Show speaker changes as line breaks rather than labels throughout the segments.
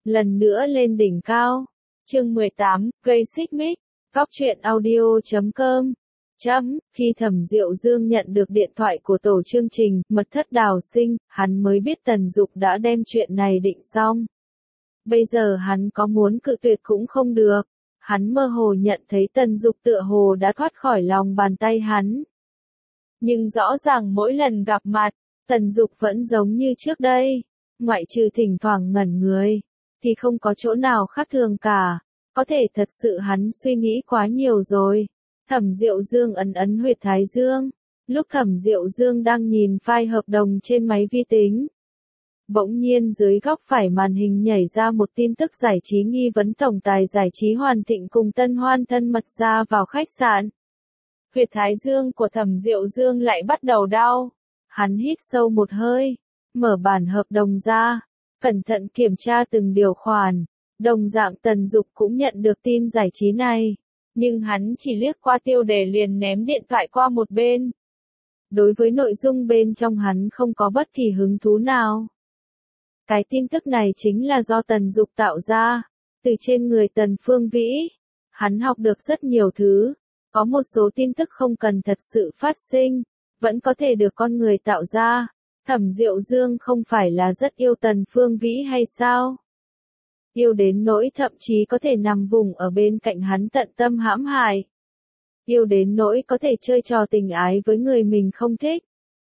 lần nữa lên đỉnh cao. Chương 18, gây xích mích. Góc truyện audio.com. Khi Thẩm Diệu Dương nhận được điện thoại của tổ chương trình Mật thất Đào Sinh, hắn mới biết Tần Dục đã đem chuyện này định xong. Bây giờ hắn có muốn cự tuyệt cũng không được. Hắn mơ hồ nhận thấy Tần Dục tựa hồ đã thoát khỏi lòng bàn tay hắn. Nhưng rõ ràng mỗi lần gặp mặt, Tần Dục vẫn giống như trước đây. Ngoại trừ thỉnh thoảng ngẩn người, thì không có chỗ nào khác thường cả. Có thể thật sự hắn suy nghĩ quá nhiều rồi. Thẩm Diệu Dương ấn huyệt thái dương. Lúc Thẩm Diệu Dương đang nhìn file hợp đồng trên máy vi tính, bỗng nhiên dưới góc phải màn hình nhảy ra một tin tức giải trí nghi vấn tổng tài giải trí Hoàn Thịnh cùng Tân Hoan thân mật ra vào khách sạn. Huyệt thái dương của Thẩm Diệu Dương lại bắt đầu đau. Hắn hít sâu một hơi, mở bản hợp đồng ra, cẩn thận kiểm tra từng điều khoản. Đồng dạng Tần Dục cũng nhận được tin giải trí này, nhưng hắn chỉ liếc qua tiêu đề liền ném điện thoại qua một bên. Đối với nội dung bên trong hắn không có bất kỳ hứng thú nào. Cái tin tức này chính là do Tần Dục tạo ra, từ trên người Tần Phương Vĩ. Hắn học được rất nhiều thứ, có một số tin tức không cần thật sự phát sinh, vẫn có thể được con người tạo ra. Thẩm Diệu Dương không phải là rất yêu Tần Phương Vĩ hay sao? Yêu đến nỗi thậm chí có thể nằm vùng ở bên cạnh hắn tận tâm hãm hại. Yêu đến nỗi có thể chơi trò tình ái với người mình không thích.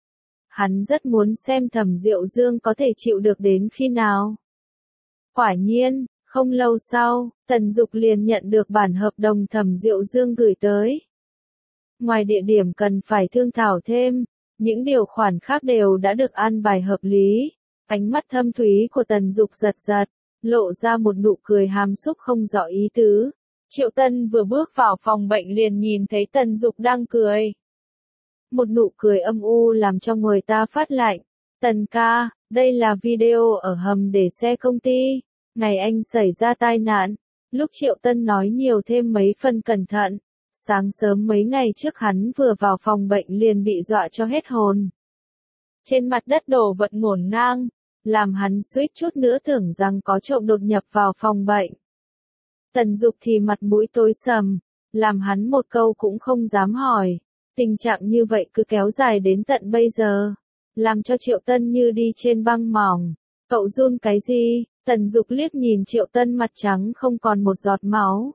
Hắn rất muốn xem Thẩm Diệu Dương có thể chịu được đến khi nào. Quả nhiên, không lâu sau, Tần Dục liền nhận được bản hợp đồng Thẩm Diệu Dương gửi tới. Ngoài địa điểm cần phải thương thảo thêm, những điều khoản khác đều đã được an bài hợp lý. Ánh mắt thâm thúy của Tần Dục giật giật, lộ ra một nụ cười hàm xúc không rõ ý tứ. Triệu Tân vừa bước vào phòng bệnh liền nhìn thấy Tần Dục đang cười. Một nụ cười âm u làm cho người ta phát lạnh. Tần ca, đây là video ở hầm để xe công ty. Ngày anh xảy ra tai nạn. Lúc Triệu Tân nói nhiều thêm mấy phần cẩn thận. Sáng sớm mấy ngày trước hắn vừa vào phòng bệnh liền bị dọa cho hết hồn. Trên mặt đất đổ vật ngổn ngang, làm hắn suýt chút nữa tưởng rằng có trộm đột nhập vào phòng bệnh. Tần Dục thì mặt mũi tối sầm, làm hắn một câu cũng không dám hỏi. Tình trạng như vậy cứ kéo dài đến tận bây giờ, làm cho Triệu Tân như đi trên băng mỏng. Cậu run cái gì? Tần Dục liếc nhìn Triệu Tân mặt trắng không còn một giọt máu.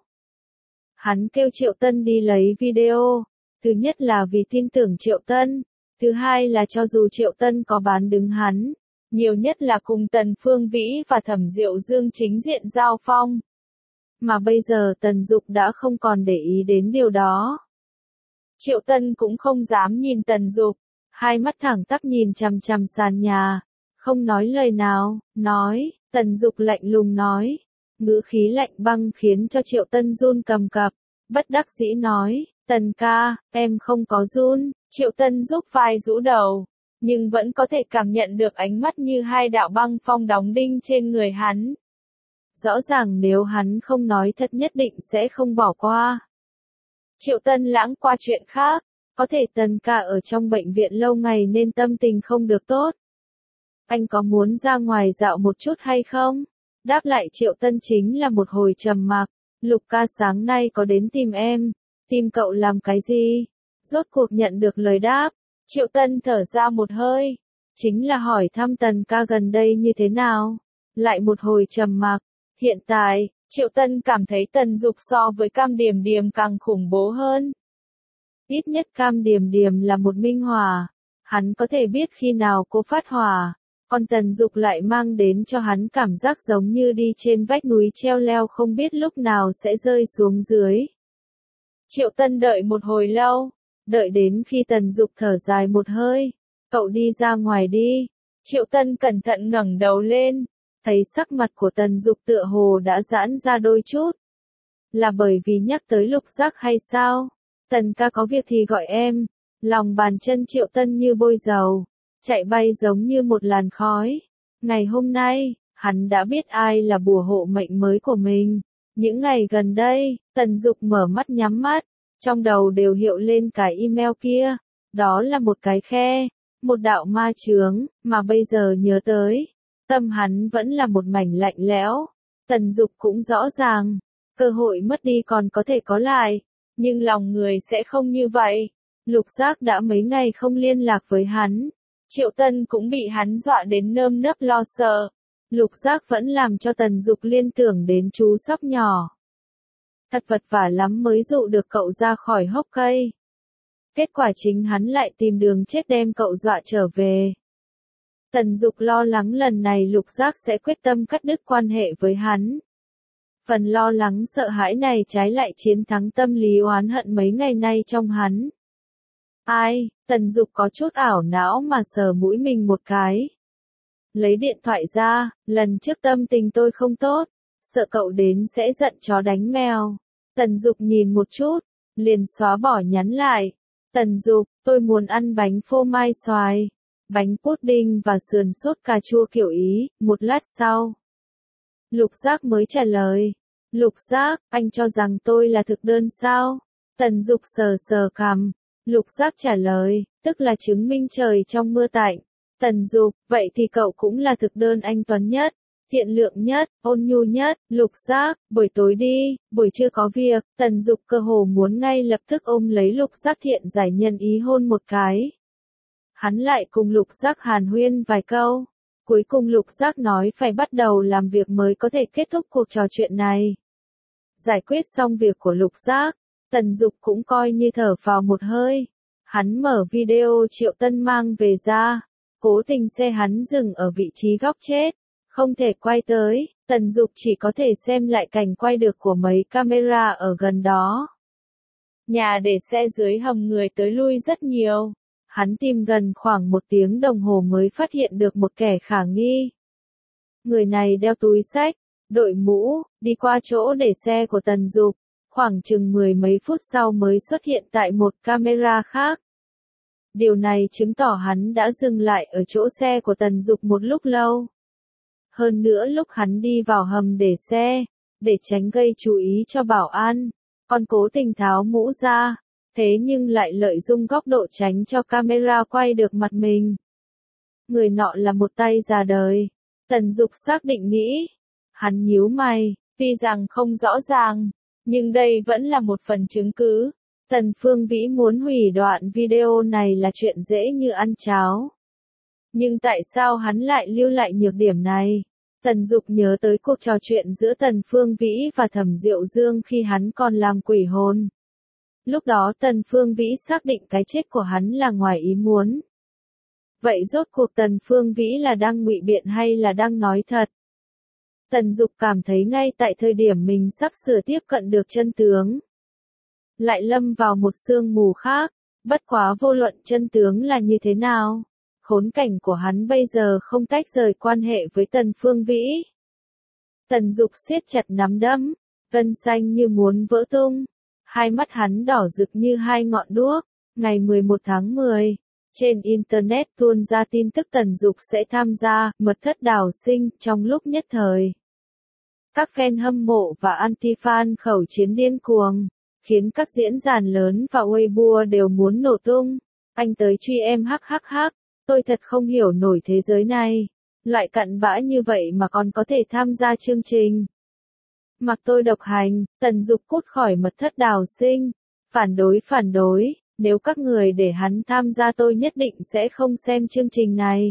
Hắn kêu Triệu Tân đi lấy video, thứ nhất là vì tin tưởng Triệu Tân, thứ hai là cho dù Triệu Tân có bán đứng hắn, nhiều nhất là cùng Tần Phương Vĩ và Thẩm Diệu Dương chính diện giao phong. Mà bây giờ Tần Dục đã không còn để ý đến điều đó. Triệu Tân cũng không dám nhìn Tần Dục, hai mắt thẳng tắp nhìn chằm chằm sàn nhà, không nói lời nào. Tần Dục lạnh lùng nói, ngữ khí lạnh băng khiến cho Triệu Tân run cầm cập, bất đắc dĩ nói, Tần ca, em không có run. Triệu Tân giúp vai rũ đầu, nhưng vẫn có thể cảm nhận được ánh mắt như hai đạo băng phong đóng đinh trên người hắn. Rõ ràng nếu hắn không nói thật nhất định sẽ không bỏ qua. Triệu Tân lãng qua chuyện khác, có thể Tần ca ở trong bệnh viện lâu ngày nên tâm tình không được tốt. Anh có muốn ra ngoài dạo một chút hay không? Đáp lại Triệu Tân chính là một hồi trầm mặc. Lục ca sáng nay có đến tìm em, tìm cậu làm cái gì? Rốt cuộc nhận được lời đáp, Triệu Tân thở ra một hơi, chính là hỏi thăm Tần ca gần đây như thế nào. Lại một hồi trầm mặc, hiện tại, Triệu Tân cảm thấy Tần Dục so với Cam Điềm Điềm càng khủng bố hơn. Ít nhất Cam Điềm Điềm là một minh hỏa, hắn có thể biết khi nào cô phát hỏa, còn Tần Dục lại mang đến cho hắn cảm giác giống như đi trên vách núi treo leo không biết lúc nào sẽ rơi xuống dưới. Triệu Tân đợi một hồi lâu, đợi đến khi Tần Dục thở dài một hơi, cậu đi ra ngoài đi. Triệu Tân cẩn thận ngẩng đầu lên, thấy sắc mặt của Tần Dục tựa hồ đã giãn ra đôi chút. Là bởi vì nhắc tới Lục Giác hay sao? Tần ca có việc thì gọi em. Lòng bàn chân Triệu Tân như bôi dầu, chạy bay giống như một làn khói. Ngày hôm nay, hắn đã biết ai là bùa hộ mệnh mới của mình. Những ngày gần đây, Tần Dục mở mắt nhắm mắt, trong đầu đều hiện lên cái email kia. Đó là một cái khe, một đạo ma chướng, mà bây giờ nhớ tới, tâm hắn vẫn là một mảnh lạnh lẽo. Tần Dục cũng rõ ràng, cơ hội mất đi còn có thể có lại, nhưng lòng người sẽ không như vậy. Lục Giác đã mấy ngày không liên lạc với hắn. Triệu Tân cũng bị hắn dọa đến nơm nớp lo sợ. Lục Giác vẫn làm cho Tần Dục liên tưởng đến chú sóc nhỏ. Thật vật vả lắm mới dụ được cậu ra khỏi hốc cây. Kết quả chính hắn lại tìm đường chết đem cậu dọa trở về. Tần Dục lo lắng lần này Lục Giác sẽ quyết tâm cắt đứt quan hệ với hắn. Phần lo lắng sợ hãi này trái lại chiến thắng tâm lý oán hận mấy ngày nay trong hắn. Ai, Tần Dục có chút ảo não mà sờ mũi mình một cái. Lấy điện thoại ra, lần trước tâm tình tôi không tốt, sợ cậu đến sẽ giận chó đánh mèo. Tần Dục nhìn một chút, liền xóa bỏ nhắn lại. Tần Dục, tôi muốn ăn bánh phô mai xoài, bánh pudding và sườn sốt cà chua kiểu Ý, một lát sau. Lục Giác mới trả lời. Lục Giác, anh cho rằng tôi là thực đơn sao? Tần Dục sờ sờ cằm. Lục Giác trả lời, tức là chứng minh trời trong mưa tạnh. Tần Dục, vậy thì cậu cũng là thực đơn anh tuấn nhất, thiện lượng nhất, ôn nhu nhất. Lục Giác, buổi tối đi, buổi trưa có việc. Tần Dục cơ hồ muốn ngay lập tức ôm lấy Lục Giác thiện giải nhân ý hôn một cái. Hắn lại cùng Lục Giác hàn huyên vài câu. Cuối cùng Lục Giác nói phải bắt đầu làm việc mới có thể kết thúc cuộc trò chuyện này. Giải quyết xong việc của Lục Giác, Tần Dục cũng coi như thở vào một hơi. Hắn mở video Triệu Tân mang về ra. Cố tình xe hắn dừng ở vị trí góc chết. Không thể quay tới, Tần Dục chỉ có thể xem lại cảnh quay được của mấy camera ở gần đó. Nhà để xe dưới hầm người tới lui rất nhiều. Hắn tìm gần khoảng 1 tiếng đồng hồ mới phát hiện được một kẻ khả nghi. Người này đeo túi xách, đội mũ, đi qua chỗ để xe của Tần Dục. Khoảng chừng 10 mấy phút sau mới xuất hiện tại một camera khác. Điều này chứng tỏ hắn đã dừng lại ở chỗ xe của Tần Dục một lúc lâu. Hơn nữa lúc hắn đi vào hầm để xe, để tránh gây chú ý cho bảo an, còn cố tình tháo mũ ra, thế nhưng lại lợi dụng góc độ tránh cho camera quay được mặt mình. Người nọ là một tay già đời. Tần Dục xác định nghĩ. Hắn nhíu mày, tuy rằng không rõ ràng, nhưng đây vẫn là một phần chứng cứ. Tần Phương Vĩ muốn hủy đoạn video này là chuyện dễ như ăn cháo. Nhưng tại sao hắn lại lưu lại nhược điểm này? Tần Dục nhớ tới cuộc trò chuyện giữa Tần Phương Vĩ và Thẩm Diệu Dương khi hắn còn làm quỷ hồn. Lúc đó Tần Phương Vĩ xác định cái chết của hắn là ngoài ý muốn. Vậy rốt cuộc Tần Phương Vĩ là đang ngụy biện hay là đang nói thật? Tần Dục cảm thấy ngay tại thời điểm mình sắp sửa tiếp cận được chân tướng, lại lâm vào một sương mù khác. Bất quá vô luận chân tướng là như thế nào, khốn cảnh của hắn bây giờ không tách rời quan hệ với Tần Phương Vĩ. Tần Dục siết chặt nắm đấm, gân xanh như muốn vỡ tung. Hai mắt hắn đỏ rực như hai ngọn đuốc. Ngày 11 tháng 10, trên Internet tuôn ra tin tức Tần Dục sẽ tham gia Mật thất đào sinh trong lúc nhất thời. Các fan hâm mộ và anti-fan khẩu chiến điên cuồng, khiến các diễn đàn lớn và Weibo đều muốn nổ tung. Anh tới truy em hắc, tôi thật không hiểu nổi thế giới này. Loại cặn bã như vậy mà còn có thể tham gia chương trình. Mặc tôi độc hành, Tần Dục cút khỏi Mật thất đào sinh. Phản đối, nếu các người để hắn tham gia tôi nhất định sẽ không xem chương trình này.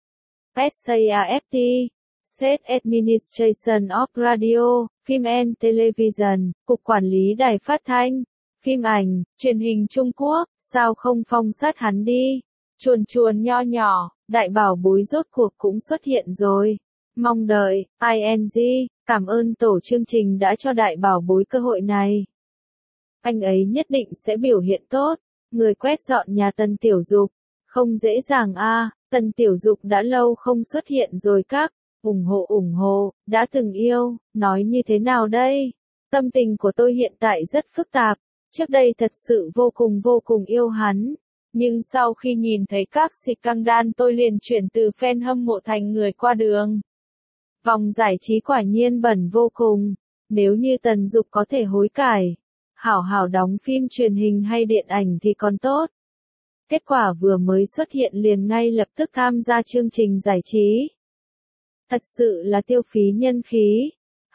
SAFT, State Administration of Radio, Film and Television, Cục Quản lý Đài Phát thanh, Phim ảnh, Truyền hình Trung Quốc, sao không phong sát hắn đi? Chuồn nho nhỏ, đại bảo bối rốt cuộc cũng xuất hiện rồi. Mong đợi, ING, cảm ơn tổ chương trình đã cho đại bảo bối cơ hội này. Anh ấy nhất định sẽ biểu hiện tốt. Người quét dọn nhà Tần Tiểu Dục. Không dễ dàng a, Tần Tiểu Dục đã lâu không xuất hiện rồi các. ủng hộ, đã từng yêu, nói như thế nào đây? Tâm tình của tôi hiện tại rất phức tạp. Trước đây thật sự vô cùng yêu hắn. Nhưng sau khi nhìn thấy các scandal tôi liền chuyển từ fan hâm mộ thành người qua đường. Vòng giải trí quả nhiên bẩn vô cùng. Nếu như Tần Dục có thể hối cải, hảo đóng phim truyền hình hay điện ảnh thì còn tốt. Kết quả vừa mới xuất hiện liền ngay lập tức tham gia chương trình giải trí. Thật sự là tiêu phí nhân khí.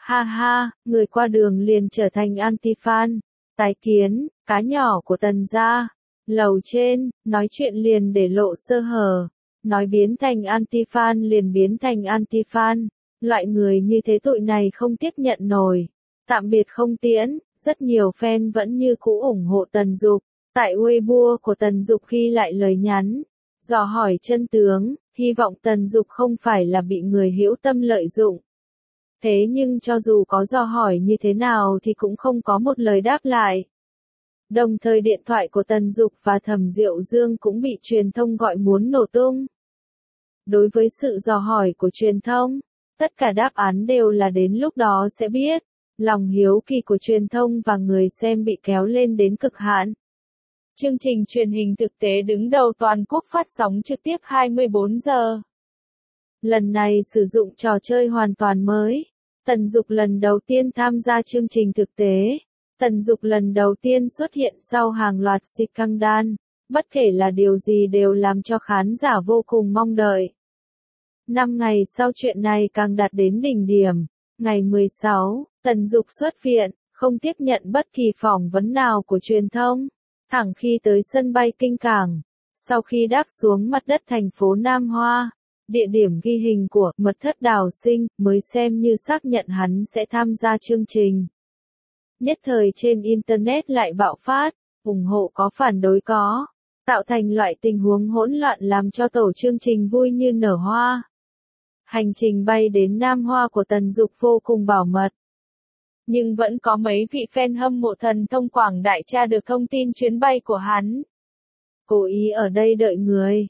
Ha ha, người qua đường liền trở thành anti-fan. Tái kiến, cá nhỏ của Tần gia. Lầu trên, nói chuyện liền để lộ sơ hở. Nói biến thành anti-fan liền biến thành anti-fan. Loại người như thế tụi này không tiếp nhận nổi. Tạm biệt không tiễn, rất nhiều fan vẫn như cũ ủng hộ Tần Dục. Tại Weibo của Tần Dục khi lại lời nhắn, dò hỏi chân tướng, hy vọng Tần Dục không phải là bị người hữu tâm lợi dụng. Thế nhưng cho dù có dò hỏi như thế nào thì cũng không có một lời đáp lại. Đồng thời điện thoại của Tần Dục và Thẩm Diệu Dương cũng bị truyền thông gọi muốn nổ tung. Đối với sự dò hỏi của truyền thông, tất cả đáp án đều là đến lúc đó sẽ biết. Lòng hiếu kỳ của truyền thông và người xem bị kéo lên đến cực hạn. Chương trình truyền hình thực tế đứng đầu toàn quốc phát sóng trực tiếp 24 giờ. Lần này sử dụng trò chơi hoàn toàn mới. Tần Dục lần đầu tiên tham gia chương trình thực tế. Tần Dục lần đầu tiên xuất hiện sau hàng loạt scandal. Bất kể là điều gì đều làm cho khán giả vô cùng mong đợi. 5 ngày sau chuyện này càng đạt đến đỉnh điểm. Ngày 16, Tần Dục xuất viện, không tiếp nhận bất kỳ phỏng vấn nào của truyền thông. Thẳng khi tới sân bay Kinh Cảng, sau khi đáp xuống mặt đất thành phố Nam Hoa, địa điểm ghi hình của Mật Thất Đào Sinh mới xem như xác nhận hắn sẽ tham gia chương trình. Nhất thời trên Internet lại bạo phát, ủng hộ có phản đối có, tạo thành loại tình huống hỗn loạn làm cho tổ chương trình vui như nở hoa. Hành trình bay đến Nam Hoa của Tần Dục vô cùng bảo mật. Nhưng vẫn có mấy vị fan hâm mộ thần thông quảng đại tra được thông tin chuyến bay của hắn. Cố ý ở đây đợi người.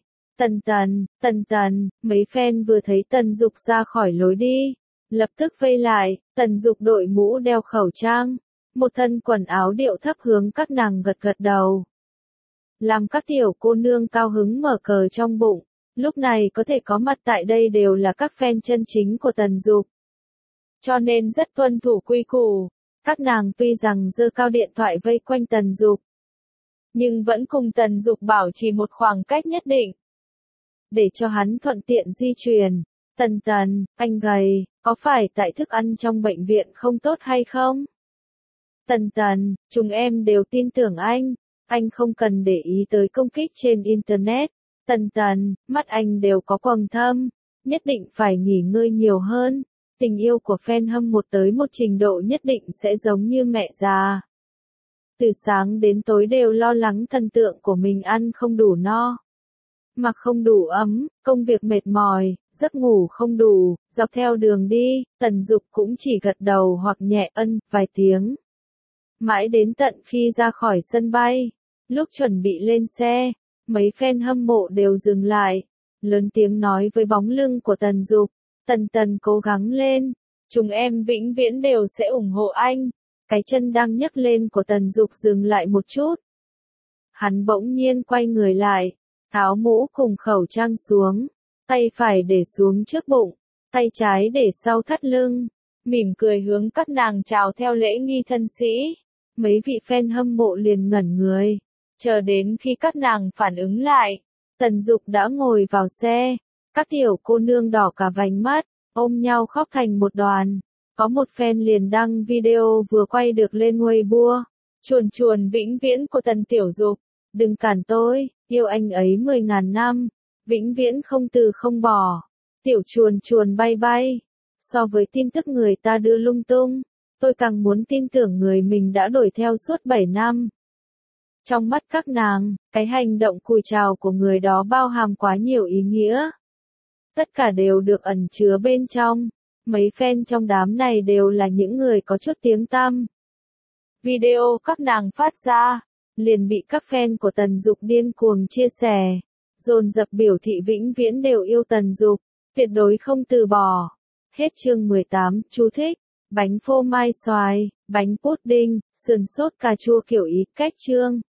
Tần, mấy fan vừa thấy Tần Dục ra khỏi lối đi. Lập tức vây lại, Tần Dục đội mũ đeo khẩu trang. Một thân quần áo điệu thấp hướng các nàng gật gật đầu. Làm các tiểu cô nương cao hứng mở cờ trong bụng. Lúc này có thể có mặt tại đây đều là các fan chân chính của Tần Dục. Cho nên rất tuân thủ quy củ. Các nàng tuy rằng giơ cao điện thoại vây quanh Tần Dục, nhưng vẫn cùng Tần Dục bảo trì một khoảng cách nhất định. Để cho hắn thuận tiện di chuyển. Tần, anh gầy, có phải tại thức ăn trong bệnh viện không tốt hay không? Tần, chúng em đều tin tưởng anh không cần để ý tới công kích trên Internet. Tần, mắt anh đều có quầng thâm, nhất định phải nghỉ ngơi nhiều hơn. Tình yêu của fan hâm mộ tới một trình độ nhất định sẽ giống như mẹ già. Từ sáng đến tối đều lo lắng thần tượng của mình ăn không đủ no, mặc không đủ ấm, công việc mệt mỏi, giấc ngủ không đủ, dọc theo đường đi, Tần Dục cũng chỉ gật đầu hoặc nhẹ ân vài tiếng. Mãi đến tận khi ra khỏi sân bay, lúc chuẩn bị lên xe, mấy fan hâm mộ đều dừng lại, lớn tiếng nói với bóng lưng của Tần Dục. Tần cố gắng lên, chúng em vĩnh viễn đều sẽ ủng hộ anh. Cái chân đang nhấc lên của Tần Dục dừng lại một chút. Hắn bỗng nhiên quay người lại, tháo mũ cùng khẩu trang xuống, tay phải để xuống trước bụng, tay trái để sau thắt lưng, mỉm cười hướng các nàng chào theo lễ nghi thân sĩ. Mấy vị fan hâm mộ liền ngẩn người, chờ đến khi các nàng phản ứng lại, Tần Dục đã ngồi vào xe. Các tiểu cô nương đỏ cả vành mắt, ôm nhau khóc thành một đoàn. Có một fan liền đăng video vừa quay được lên Weibo. Chuồn vĩnh viễn của Tần Tiểu Dục. Đừng cản tôi, yêu anh ấy 10.000 năm. Vĩnh viễn không từ không bỏ. Tiểu chuồn bay. So với tin tức người ta đưa lung tung, tôi càng muốn tin tưởng người mình đã đuổi theo suốt 7 năm. Trong mắt các nàng, cái hành động cùi chào của người đó bao hàm quá nhiều ý nghĩa. Tất cả đều được ẩn chứa bên trong. Mấy fan trong đám này đều là những người có chút tiếng tăm. Video các nàng phát ra, liền bị các fan của Tần Dục điên cuồng chia sẻ. Dồn dập biểu thị vĩnh viễn đều yêu Tần Dục, tuyệt đối không từ bỏ. Hết chương 18, chú thích. Bánh phô mai xoài, bánh pudding, sườn sốt cà chua kiểu Ý, cách chương.